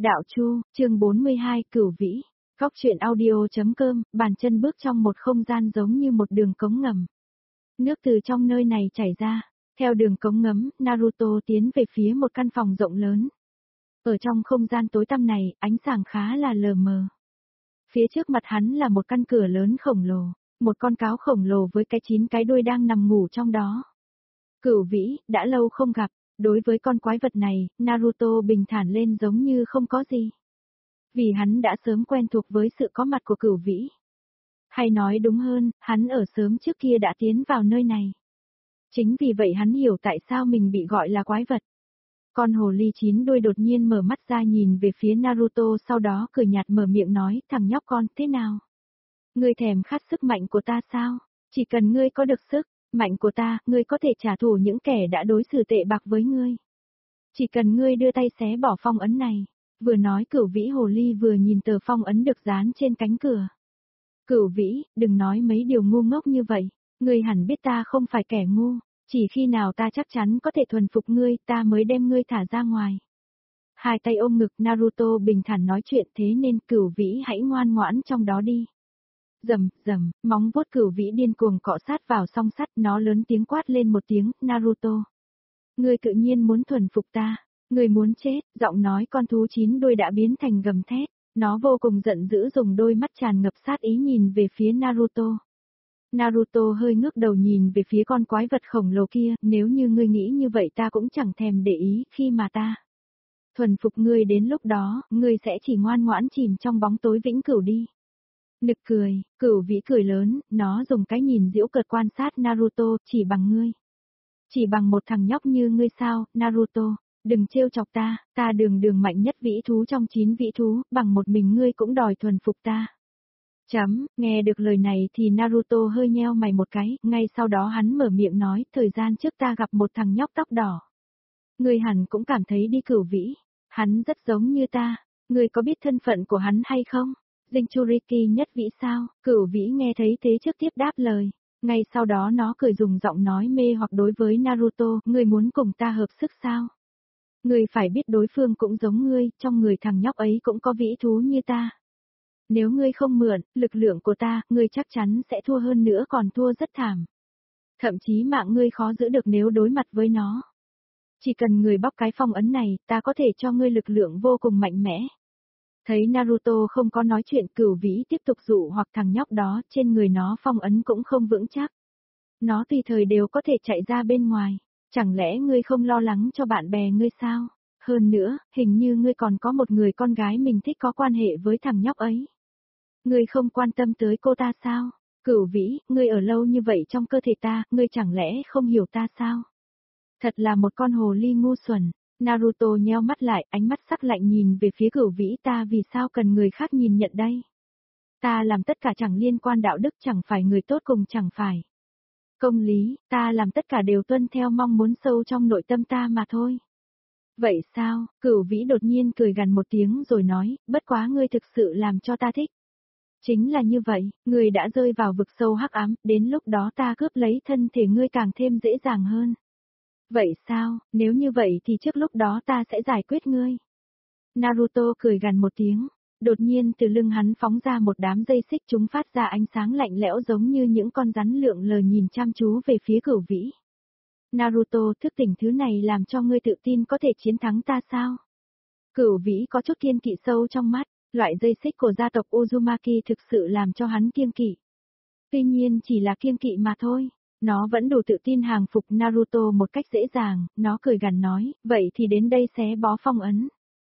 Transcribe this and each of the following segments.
Đạo Chu, chương 42, Cửu Vĩ. Góc truyện audio.com, bàn chân bước trong một không gian giống như một đường cống ngầm. Nước từ trong nơi này chảy ra, theo đường cống ngấm, Naruto tiến về phía một căn phòng rộng lớn. Ở trong không gian tối tăm này, ánh sáng khá là lờ mờ. Phía trước mặt hắn là một căn cửa lớn khổng lồ, một con cáo khổng lồ với cái 9 cái đuôi đang nằm ngủ trong đó. Cửu Vĩ, đã lâu không gặp. Đối với con quái vật này, Naruto bình thản lên giống như không có gì. Vì hắn đã sớm quen thuộc với sự có mặt của Cửu Vĩ. Hay nói đúng hơn, hắn ở sớm trước kia đã tiến vào nơi này. Chính vì vậy hắn hiểu tại sao mình bị gọi là quái vật. Con hồ ly 9 đuôi đột nhiên mở mắt ra nhìn về phía Naruto, sau đó cười nhạt mở miệng nói, thằng nhóc con, thế nào? Ngươi thèm khát sức mạnh của ta sao? Chỉ cần ngươi có được sức mạnh của ta, ngươi có thể trả thù những kẻ đã đối xử tệ bạc với ngươi. Chỉ cần ngươi đưa tay xé bỏ phong ấn này. Vừa nói Cửu Vĩ hồ ly vừa nhìn tờ phong ấn được dán trên cánh cửa. Cửu Vĩ, đừng nói mấy điều ngu ngốc như vậy, ngươi hẳn biết ta không phải kẻ ngu, chỉ khi nào ta chắc chắn có thể thuần phục ngươi, ta mới đem ngươi thả ra ngoài. Hai tay ôm ngực, Naruto bình thản nói chuyện, thế nên Cửu Vĩ hãy ngoan ngoãn trong đó đi. Rầm, rầm, móng vuốt Cửu Vĩ điên cuồng cọ sát vào song sắt, nó lớn tiếng quát lên một tiếng, Naruto. Ngươi tự nhiên muốn thuần phục ta, ngươi muốn chết, giọng nói con thú 9 đuôi đã biến thành gầm thét, nó vô cùng giận dữ dùng đôi mắt tràn ngập sát ý nhìn về phía Naruto. Naruto hơi ngước đầu nhìn về phía con quái vật khổng lồ kia, nếu như ngươi nghĩ như vậy ta cũng chẳng thèm để ý, khi mà ta thuần phục ngươi đến lúc đó, ngươi sẽ chỉ ngoan ngoãn chìm trong bóng tối vĩnh cửu đi. Nực cười, Cửu Vĩ cười lớn, nó dùng cái nhìn giễu cợt quan sát Naruto, chỉ bằng ngươi. Chỉ bằng một thằng nhóc như ngươi sao, Naruto, đừng trêu chọc ta đường mạnh nhất vĩ thú trong 9 vĩ thú, bằng một mình ngươi cũng đòi thuần phục ta. Nghe được lời này thì Naruto hơi nheo mày một cái, ngay sau đó hắn mở miệng nói, thời gian trước ta gặp một thằng nhóc tóc đỏ. Ngươi hẳn cũng cảm thấy đi Cửu Vĩ, hắn rất giống như ta, ngươi có biết thân phận của hắn hay không? Jinchuriki nhất vĩ sao? Cửu Vĩ nghe thấy thế trước tiếp đáp lời. Ngay sau đó nó cười dùng giọng nói mê hoặc đối với Naruto, ngươi muốn cùng ta hợp sức sao? Ngươi phải biết đối phương cũng giống ngươi, trong người thằng nhóc ấy cũng có vĩ thú như ta. Nếu ngươi không mượn lực lượng của ta, ngươi chắc chắn sẽ thua hơn nữa, còn thua rất thảm. Thậm chí mạng ngươi khó giữ được nếu đối mặt với nó. Chỉ cần ngươi bóc cái phong ấn này, ta có thể cho ngươi lực lượng vô cùng mạnh mẽ. Thấy Naruto không có nói chuyện, Cửu Vĩ tiếp tục dụ hoặc thằng nhóc đó, trên người nó phong ấn cũng không vững chắc. Nó tùy thời đều có thể chạy ra bên ngoài, chẳng lẽ ngươi không lo lắng cho bạn bè ngươi sao? Hơn nữa, hình như ngươi còn có một người con gái mình thích có quan hệ với thằng nhóc ấy. Ngươi không quan tâm tới cô ta sao? Cửu Vĩ, ngươi ở lâu như vậy trong cơ thể ta, ngươi chẳng lẽ không hiểu ta sao? Thật là một con hồ ly ngu xuẩn. Naruto nheo mắt lại, ánh mắt sắc lạnh nhìn về phía Cửu Vĩ, ta vì sao cần người khác nhìn nhận đây? Ta làm tất cả chẳng liên quan đạo đức, chẳng phải người tốt cùng chẳng phải công lý, ta làm tất cả đều tuân theo mong muốn sâu trong nội tâm ta mà thôi. Vậy sao? Cửu Vĩ đột nhiên cười gằn một tiếng rồi nói, bất quá ngươi thực sự làm cho ta thích. Chính là như vậy, ngươi đã rơi vào vực sâu hắc ám, đến lúc đó ta cướp lấy thân thể ngươi càng thêm dễ dàng hơn. Vậy sao, nếu như vậy thì trước lúc đó ta sẽ giải quyết ngươi. Naruto cười gằn một tiếng, đột nhiên từ lưng hắn phóng ra một đám dây xích, chúng phát ra ánh sáng lạnh lẽo giống như những con rắn lượn lờ nhìn chăm chú về phía Cửu Vĩ. Naruto, thức tỉnh thứ này làm cho ngươi tự tin có thể chiến thắng ta sao? Cửu Vĩ có chút kiêng kỵ sâu trong mắt, loại dây xích của gia tộc Uzumaki thực sự làm cho hắn kiêng kỵ. Tuy nhiên chỉ là kiêng kỵ mà thôi. Nó vẫn đủ tự tin hàng phục Naruto một cách dễ dàng, nó cười gằn nói, vậy thì đến đây xé bó phong ấn.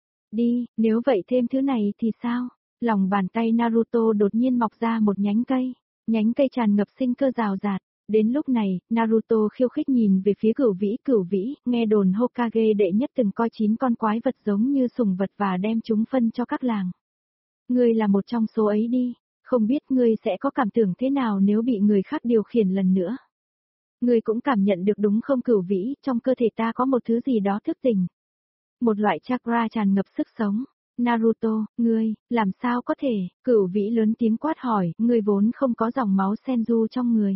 Đi, nếu vậy thêm thứ này thì sao? Lòng bàn tay Naruto đột nhiên mọc ra một nhánh cây tràn ngập sinh cơ rào rạt. Đến lúc này, Naruto khiêu khích nhìn về phía Cửu Vĩ, nghe đồn Hokage đệ nhất từng coi 9 con quái vật giống như sủng vật và đem chúng phân cho các làng. Ngươi là một trong số ấy đi, không biết ngươi sẽ có cảm tưởng thế nào nếu bị người khác điều khiển lần nữa. Ngươi cũng cảm nhận được đúng không Cửu Vĩ, trong cơ thể ta có một thứ gì đó thức tỉnh. Một loại chakra tràn ngập sức sống. Naruto, ngươi, làm sao có thể? Cửu Vĩ lớn tiếng quát hỏi, ngươi vốn không có dòng máu Senju trong người.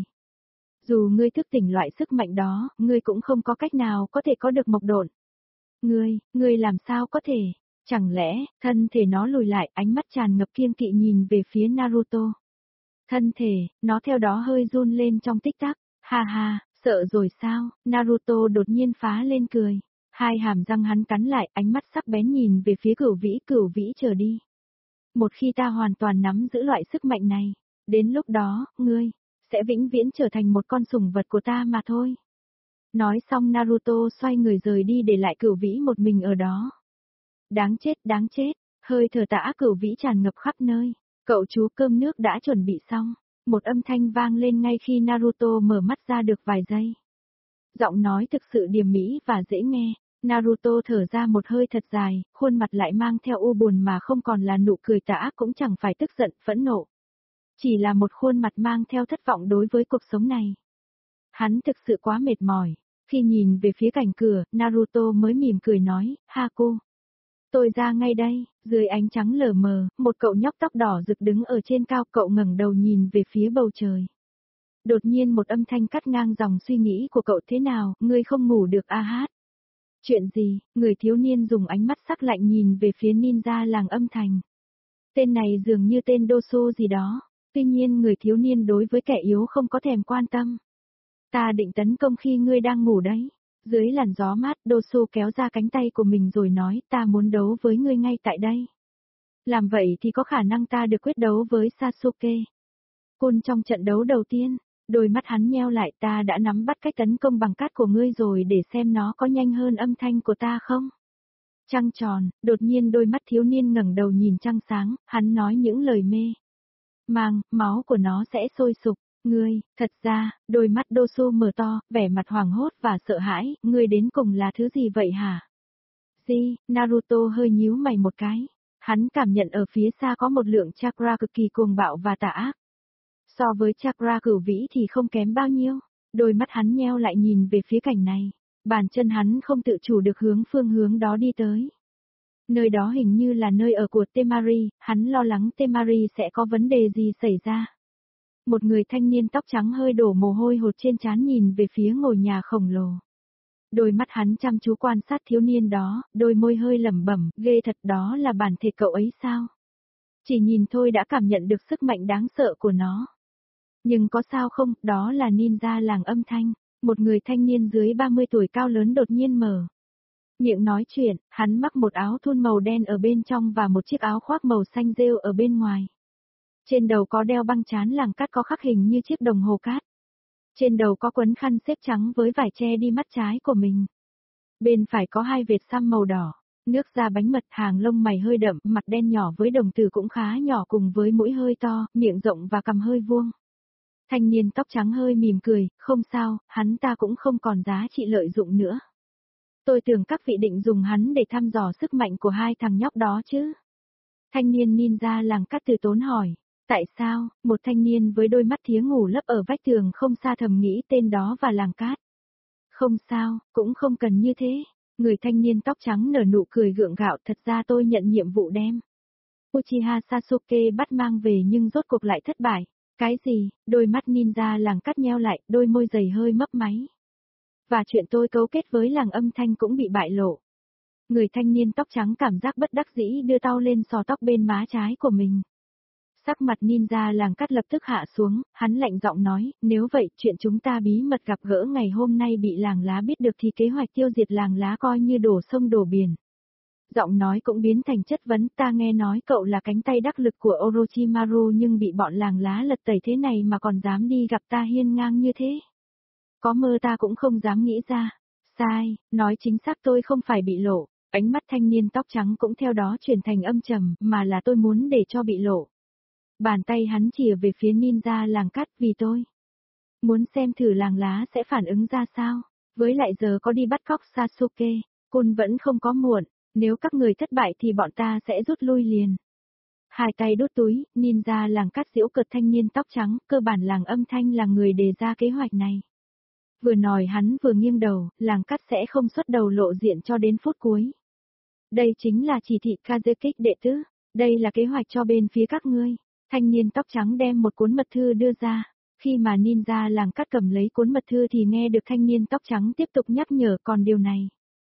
Dù ngươi thức tỉnh loại sức mạnh đó, ngươi cũng không có cách nào có thể có được mộc độn. Ngươi làm sao có thể? Chẳng lẽ, thân thể nó lùi lại, ánh mắt tràn ngập kiêng kỵ nhìn về phía Naruto. Thân thể, nó theo đó hơi run lên trong tích tắc. Ha ha, sợ rồi sao? Naruto đột nhiên phá lên cười. Hai hàm răng hắn cắn lại, ánh mắt sắc bén nhìn về phía Cửu Vĩ chờ đi. Một khi ta hoàn toàn nắm giữ loại sức mạnh này, đến lúc đó, ngươi sẽ vĩnh viễn trở thành một con sủng vật của ta mà thôi. Nói xong Naruto xoay người rời đi để lại Cửu Vĩ một mình ở đó. Đáng chết, hơi thở tà ác Cửu Vĩ tràn ngập khắp nơi. Cậu chú cơm nước đã chuẩn bị xong. Một âm thanh vang lên ngay khi Naruto mở mắt ra được vài giây. Giọng nói thực sự điềm mỹ và dễ nghe. Naruto thở ra một hơi thật dài, khuôn mặt lại mang theo u buồn mà không còn là nụ cười tà ác cũng chẳng phải tức giận, phẫn nộ. Chỉ là một khuôn mặt mang theo thất vọng đối với cuộc sống này. Hắn thực sự quá mệt mỏi. Khi nhìn về phía cạnh cửa, Naruto mới mỉm cười nói, Haku. Tôi ra ngay đây, dưới ánh trắng lờ mờ, một cậu nhóc tóc đỏ rực đứng ở trên cao, cậu ngẩng đầu nhìn về phía bầu trời. Đột nhiên một âm thanh cắt ngang dòng suy nghĩ của cậu, thế nào, ngươi không ngủ được à hát? Chuyện gì? Người thiếu niên dùng ánh mắt sắc lạnh nhìn về phía ninja làng âm thành. Tên này dường như tên Dosu gì đó, tuy nhiên người thiếu niên đối với kẻ yếu không có thèm quan tâm. Ta định tấn công khi ngươi đang ngủ đấy. Dưới làn gió mát, Dosu kéo ra cánh tay của mình rồi nói, ta muốn đấu với ngươi ngay tại đây. Làm vậy thì có khả năng ta được quyết đấu với Sasuke. Kun trong trận đấu đầu tiên, đôi mắt hắn nheo lại, ta đã nắm bắt cách tấn công bằng cát của ngươi rồi, để xem nó có nhanh hơn âm thanh của ta không. Trăng tròn, đột nhiên đôi mắt thiếu niên ngẩng đầu nhìn trăng sáng, hắn nói những lời mê mang, máu của nó sẽ sôi sục. Ngươi, thật ra, đôi mắt Dosu mở to, vẻ mặt hoảng hốt và sợ hãi, ngươi đến cùng là thứ gì vậy hả? Gì? Naruto hơi nhíu mày một cái. Hắn cảm nhận ở phía xa có một lượng chakra cực kỳ cuồng bạo và tà ác. So với chakra Cửu Vĩ thì không kém bao nhiêu. Đôi mắt hắn nheo lại nhìn về phía cảnh này. Bàn chân hắn không tự chủ được phương hướng đó đi tới. Nơi đó hình như là nơi ở của Temari, hắn lo lắng Temari sẽ có vấn đề gì xảy ra. Một người thanh niên tóc trắng hơi đổ mồ hôi hột trên trán nhìn về phía ngôi nhà khổng lồ. Đôi mắt hắn chăm chú quan sát thiếu niên đó, đôi môi hơi lẩm bẩm, ghê thật, đó là bản thể cậu ấy sao? Chỉ nhìn thôi đã cảm nhận được sức mạnh đáng sợ của nó. Nhưng có sao không, đó là ninja làng âm thanh. Một người thanh niên dưới 30 tuổi cao lớn đột nhiên mở miệng nói chuyện, hắn mặc một áo thun màu đen ở bên trong và một chiếc áo khoác màu xanh rêu ở bên ngoài. Trên đầu có đeo băng trán làng cát có khắc hình như chiếc đồng hồ cát. Trên đầu có quấn khăn xếp trắng với vải che đi mắt trái của mình. Bên phải có hai vệt xăm màu đỏ, nước da bánh mật, hàng lông mày hơi đậm, mặt đen nhỏ với đồng tử cũng khá nhỏ cùng với mũi hơi to, miệng rộng và cằm hơi vuông. Thanh niên tóc trắng hơi mỉm cười, không sao, hắn ta cũng không còn giá trị lợi dụng nữa. Tôi tưởng các vị định dùng hắn để thăm dò sức mạnh của hai thằng nhóc đó chứ. Thanh niên ninja làng cát từ tốn hỏi. Tại sao? Một thanh niên với đôi mắt thía ngủ lấp ở vách tường không xa thầm nghĩ tên đó và làng cát. Không sao, cũng không cần như thế. Người thanh niên tóc trắng nở nụ cười gượng gạo, thật ra tôi nhận nhiệm vụ đem Uchiha Sasuke bắt mang về nhưng rốt cuộc lại thất bại. Cái gì? Đôi mắt ninja làng cát nheo lại, đôi môi dày hơi mấp máy. Và chuyện tôi cấu kết với làng âm thanh cũng bị bại lộ. Người thanh niên tóc trắng cảm giác bất đắc dĩ đưa tay lên xò tóc bên má trái của mình. Sắc mặt ninja làng cát lập tức hạ xuống, hắn lạnh giọng nói, nếu vậy chuyện chúng ta bí mật gặp gỡ ngày hôm nay bị làng lá biết được thì kế hoạch tiêu diệt làng lá coi như đổ sông đổ biển. Giọng nói cũng biến thành chất vấn, ta nghe nói cậu là cánh tay đắc lực của Orochimaru nhưng bị bọn làng lá lật tẩy thế này mà còn dám đi gặp ta hiên ngang như thế. Có mơ ta cũng không dám nghĩ ra. Sai, nói chính xác tôi không phải bị lộ, ánh mắt thanh niên tóc trắng cũng theo đó chuyển thành âm trầm, mà là tôi muốn để cho bị lộ. Bàn tay hắn chìa về phía ninja làng cát vì tôi muốn xem thử làng lá sẽ phản ứng ra sao. Với lại giờ có đi bắt cóc Sasuke, Kun vẫn không có muộn, nếu các người thất bại thì bọn ta sẽ rút lui liền. Hai tay đút túi, ninja làng cát giễu cợt thanh niên tóc trắng, cơ bản làng âm thanh là người đề ra kế hoạch này. Vừa nói hắn vừa nghiêng đầu, làng cát sẽ không xuất đầu lộ diện cho đến phút cuối. Đây chính là chỉ thị Kazekik đệ tứ, đây là kế hoạch cho bên phía các ngươi. Thanh niên tóc trắng đem một cuốn mật thư đưa ra. Khi mà ninja làng cát cầm lấy cuốn mật thư thì nghe được thanh niên tóc trắng tiếp tục nhắc nhở còn điều này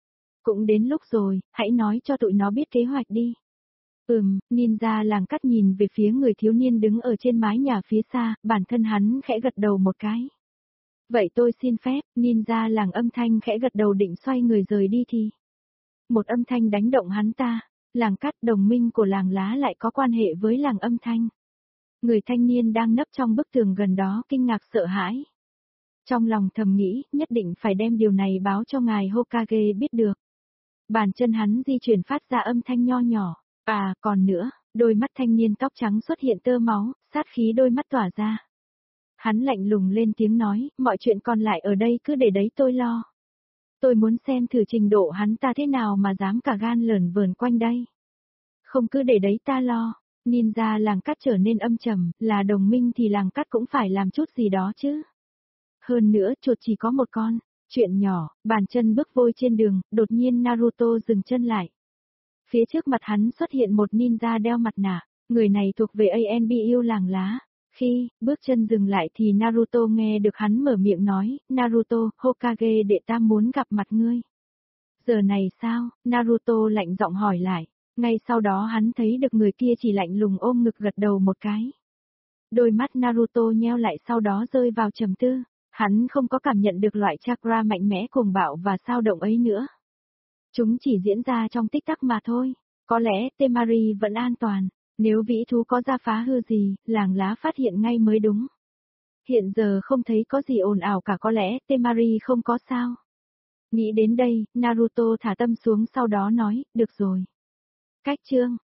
Cũng đến lúc rồi, hãy nói cho tụi nó biết kế hoạch đi. Ninja làng cắt nhìn về phía người thiếu niên đứng ở trên mái nhà phía xa, bản thân hắn khẽ gật đầu một cái. Vậy tôi xin phép, ninja làng âm thanh khẽ gật đầu định xoay người rời đi thì. Một âm thanh đánh động hắn ta, làng cắt đồng minh của làng lá lại có quan hệ với làng âm thanh. Người thanh niên đang nấp trong bức tường gần đó kinh ngạc sợ hãi. Trong lòng thầm nghĩ, nhất định phải đem điều này báo cho ngài Hokage biết được. Bàn chân hắn di chuyển phát ra âm thanh nho nhỏ. À, còn nữa, đôi mắt thanh niên tóc trắng xuất hiện tơ máu, sát khí đôi mắt tỏa ra. Hắn lạnh lùng lên tiếng nói, mọi chuyện còn lại ở đây cứ để đấy tôi lo. Tôi muốn xem thử trình độ hắn ta thế nào mà dám cả gan lởn vởn quanh đây. Không cứ để đấy ta lo. Ninja làng cắt trở nên âm trầm, là đồng minh thì làng cắt cũng phải làm chút gì đó chứ. Hơn nữa chuột chỉ có một con. Chuyện nhỏ, bàn chân bước vội trên đường, đột nhiên Naruto dừng chân lại. Phía trước mặt hắn xuất hiện một ninja đeo mặt nạ, người này thuộc về ANBU làng lá. Khi bước chân dừng lại thì Naruto nghe được hắn mở miệng nói, Naruto, Hokage đệ tam muốn gặp mặt ngươi. Giờ này sao? Naruto lạnh giọng hỏi lại. Ngay sau đó hắn thấy được người kia chỉ lạnh lùng ôm ngực gật đầu một cái. Đôi mắt Naruto nheo lại sau đó rơi vào trầm tư. Hắn không có cảm nhận được loại chakra mạnh mẽ cuồng bạo và sao động ấy nữa. Chúng chỉ diễn ra trong tích tắc mà thôi. Có lẽ Temari vẫn an toàn. Nếu vĩ thú có ra phá hư gì, làng lá phát hiện ngay mới đúng. Hiện giờ không thấy có gì ồn ào cả, có lẽ Temari không có sao. Nghĩ đến đây, Naruto thả tâm xuống sau đó nói, được rồi. Cách chương